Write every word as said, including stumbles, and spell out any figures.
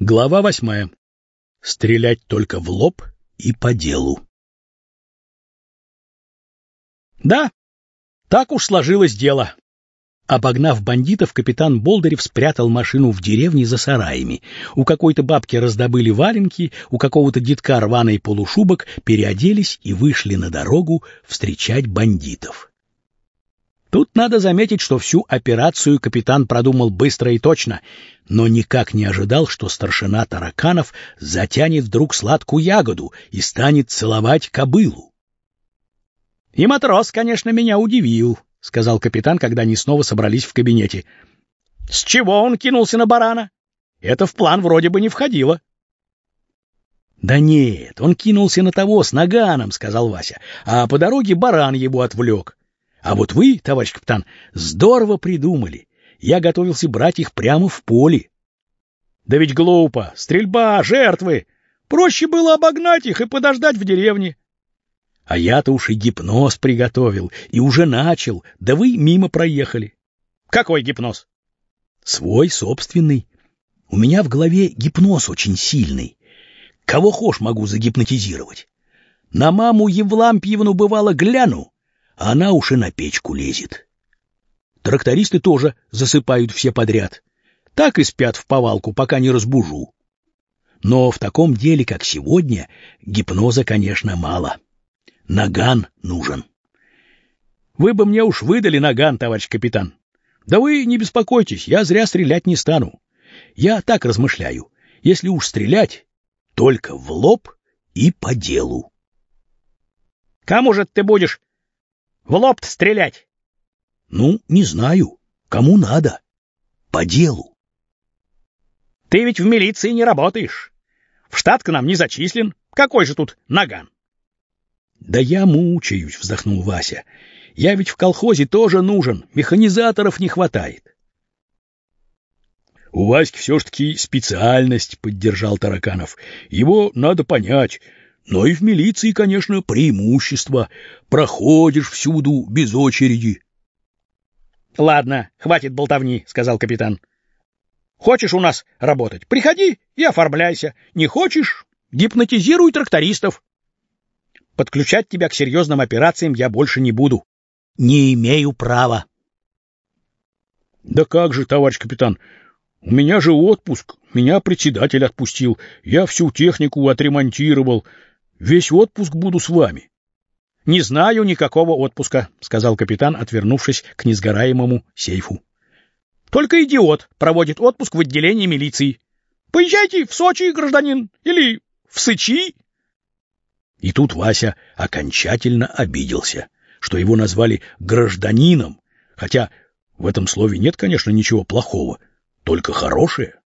Глава восьмая. Стрелять только в лоб и по делу. Да, так уж сложилось дело. Обогнав бандитов, капитан Болдырев спрятал машину в деревне за сараями. У какой-то бабки раздобыли валенки, у какого-то детка рваный полушубок, переоделись и вышли на дорогу встречать бандитов. Тут надо заметить, что всю операцию капитан продумал быстро и точно, но никак не ожидал, что старшина Тараканов затянет вдруг сладкую ягоду и станет целовать кобылу. — И матрос, конечно, меня удивил, — сказал капитан, когда они снова собрались в кабинете. — С чего он кинулся на барана? Это в план вроде бы не входило. — Да нет, он кинулся на того с наганом, — сказал Вася, — а по дороге баран его отвлек. А вот вы, товарищ капитан, здорово придумали. Я готовился брать их прямо в поле. Да ведь глупо, стрельба, жертвы. Проще было обогнать их и подождать в деревне. А я-то уж и гипноз приготовил, и уже начал, да вы мимо проехали. Какой гипноз? Свой, собственный. У меня в голове гипноз очень сильный. Кого хошь могу загипнотизировать. На маму Евлампиевну бывало гляну, а она уж и на печку лезет. Трактористы тоже засыпают все подряд. Так и спят в повалку, пока не разбужу. Но в таком деле, как сегодня, гипноза, конечно, мало. Наган нужен. Вы бы мне уж выдали наган, товарищ капитан. Да вы не беспокойтесь, я зря стрелять не стану. Я так размышляю. Если уж стрелять, только в лоб и по делу. Кому же ты будешь в лоб-то стрелять? Ну, не знаю. Кому надо. По делу. Ты ведь в милиции не работаешь. В штат к нам не зачислен. Какой же тут наган? Да я мучаюсь, вздохнул Вася. Я ведь в колхозе тоже нужен. Механизаторов не хватает. У Васьки все ж таки специальность, поддержал Тараканов. Его надо понять. Но и в милиции, конечно, преимущество. Проходишь всюду без очереди. — Ладно, хватит болтовни, — сказал капитан. — Хочешь у нас работать? Приходи и оформляйся. Не хочешь — гипнотизируй трактористов. Подключать тебя к серьезным операциям я больше не буду. Не имею права. — Да как же, товарищ капитан, у меня же отпуск. Меня председатель отпустил. Я всю технику отремонтировал. Весь отпуск буду с вами. — Не знаю никакого отпуска, — сказал капитан, отвернувшись к несгораемому сейфу. — Только идиот проводит отпуск в отделении милиции. Поезжайте в Сочи, гражданин, или в Сычи. И тут Вася окончательно обиделся, что его назвали гражданином, хотя в этом слове нет, конечно, ничего плохого, только хорошее.